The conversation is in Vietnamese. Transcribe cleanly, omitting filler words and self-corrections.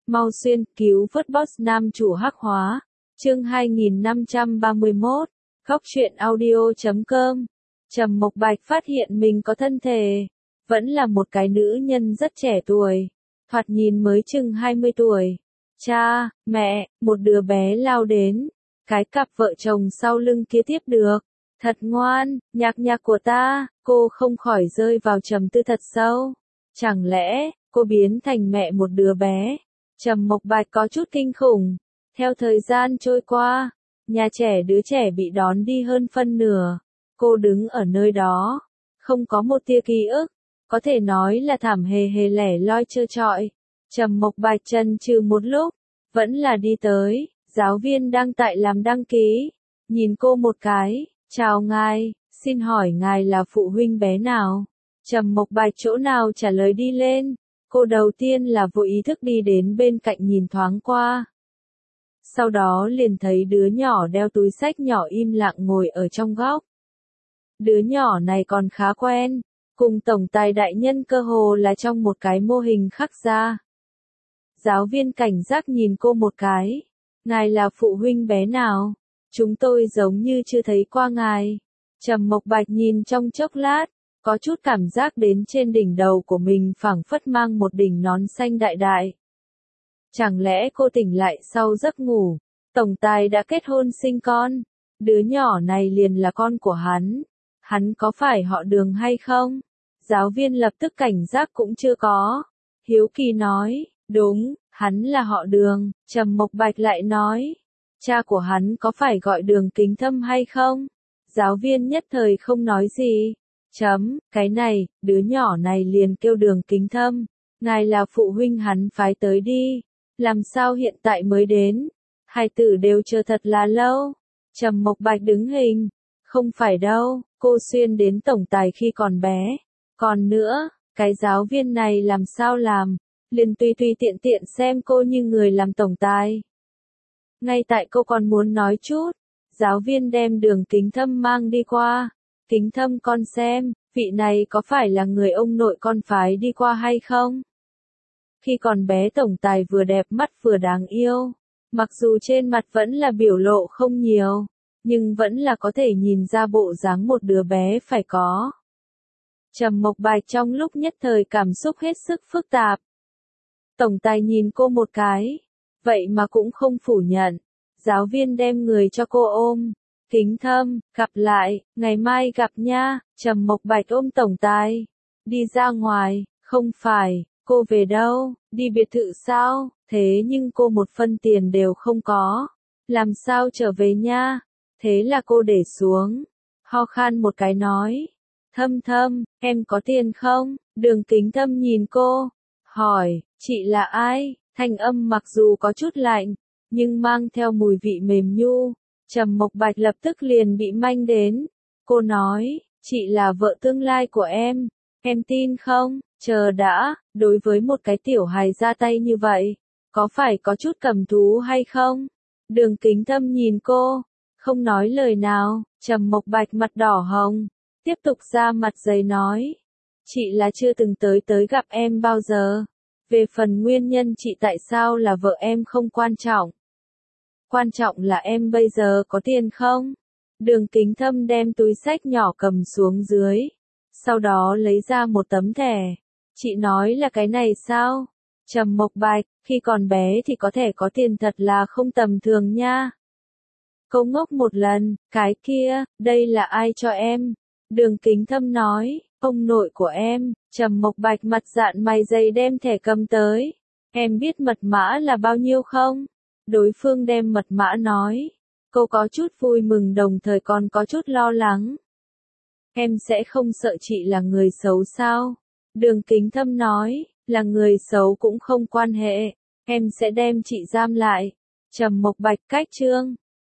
Mau xuyên cứu vớt boss nam chủ hắc hóa. Chương 2531. Góc truyện audio.com. Trầm Mộc Bạch phát hiện mình có thân thể, vẫn là một cái nữ nhân rất trẻ tuổi, thoạt nhìn mới chừng 20 tuổi. Cha, mẹ, một đứa bé lao đến, cái cặp vợ chồng sau lưng kia tiếp được. Thật ngoan, nhạc của ta, cô không khỏi rơi vào trầm tư thật sâu. Chẳng lẽ, cô biến thành mẹ một đứa bé? Trầm Mộc Bạch có chút kinh khủng. Theo thời gian trôi qua, nhà trẻ đứa trẻ bị đón đi hơn phân nửa. Cô đứng ở nơi đó, không có một tia ký ức, có thể nói là thảm hề lẻ loi trơ trọi. Trầm Mộc Bạch chần chừ một lúc, vẫn là đi tới, giáo viên đang tại làm đăng ký, nhìn cô một cái, chào ngài, xin hỏi ngài là phụ huynh bé nào? Trầm Mộc Bạch chỗ nào trả lời đi lên, cô đầu tiên là vô ý thức đi đến bên cạnh nhìn thoáng qua. Sau đó liền thấy đứa nhỏ đeo túi xách nhỏ im lặng ngồi ở trong góc. Đứa nhỏ này còn khá quen, cùng tổng tài đại nhân cơ hồ là trong một cái mô hình khắc ra. Giáo viên cảnh giác nhìn cô một cái. Ngài là phụ huynh bé nào? Chúng tôi giống như chưa thấy qua ngài. Trầm Mộc Bạch nhìn trong chốc lát, có chút cảm giác đến trên đỉnh đầu của mình phảng phất mang một đỉnh nón xanh đại đại. Chẳng lẽ cô tỉnh lại sau giấc ngủ, tổng tài đã kết hôn sinh con, đứa nhỏ này liền là con của hắn có phải họ Đường hay không? Giáo viên lập tức cảnh giác cũng chưa có, hiếu kỳ nói, đúng, hắn là họ Đường. Trầm Mộc Bạch lại nói, cha của hắn có phải gọi Đường Kính Thâm hay không? Giáo viên nhất thời không nói gì. Cái này, đứa nhỏ này liền kêu Đường Kính Thâm, ngài là phụ huynh hắn phái tới đi, làm sao hiện tại mới đến? Hai tử đều chờ thật là lâu. Trầm Mộc Bạch đứng hình, không phải đâu, cô xuyên đến tổng tài khi còn bé. Còn nữa, cái giáo viên này làm sao làm, liền tùy tiện xem cô như người làm tổng tài. Ngay tại cô còn muốn nói chút, giáo viên đem Đường Kính Thâm mang đi qua. Kính Thâm con xem, vị này có phải là người ông nội con phái đi qua hay không? Khi còn bé tổng tài vừa đẹp mắt vừa đáng yêu, mặc dù trên mặt vẫn là biểu lộ không nhiều, nhưng vẫn là có thể nhìn ra bộ dáng một đứa bé phải có. Trầm Mộc Bạch trong lúc nhất thời cảm xúc hết sức phức tạp. Tổng tài nhìn cô một cái, vậy mà cũng không phủ nhận. Giáo viên đem người cho cô ôm. Kính Thâm, gặp lại, ngày mai gặp nha. Trầm Mộc Bạch ôm tổng tài, đi ra ngoài. Không phải, cô về đâu, đi biệt thự sao? Thế nhưng cô một phân tiền đều không có, làm sao trở về nha? Thế là cô để xuống, ho khan một cái nói, Thâm, em có tiền không? Đường Kính Thâm nhìn cô, hỏi, chị là ai? Thanh âm mặc dù có chút lạnh, nhưng mang theo mùi vị mềm nhu. Trầm Mộc Bạch lập tức liền bị manh đến. Cô nói, chị là vợ tương lai của em tin không? Chờ đã, đối với một cái tiểu hài ra tay như vậy, có phải có chút cầm thú hay không? Đường Kính Thâm nhìn cô, không nói lời nào. Trầm Mộc Bạch mặt đỏ hồng, tiếp tục ra mặt dày nói, chị là chưa từng tới gặp em bao giờ. Về phần nguyên nhân chị tại sao là vợ em không quan trọng. Quan trọng là em bây giờ có tiền không? Đường Kính Thâm đem túi xách nhỏ cầm xuống dưới, sau đó lấy ra một tấm thẻ. Chị nói là cái này sao? Trầm Mộc Bạch, khi còn bé thì có thể có tiền thật là không tầm thường nha. Cô ngốc một lần, cái kia, đây là ai cho em? Đường Kính Thâm nói, ông nội của em. Trầm Mộc Bạch mặt dạn mày dày đem thẻ cầm tới. Em biết mật mã là bao nhiêu không? Đối phương đem mật mã nói. Cô có chút vui mừng đồng thời còn có chút lo lắng. Em sẽ không sợ chị là người xấu sao? Đường Kính Thâm nói, là người xấu cũng không quan hệ, em sẽ đem chị giam lại. Trầm Mộc Bạch cách chương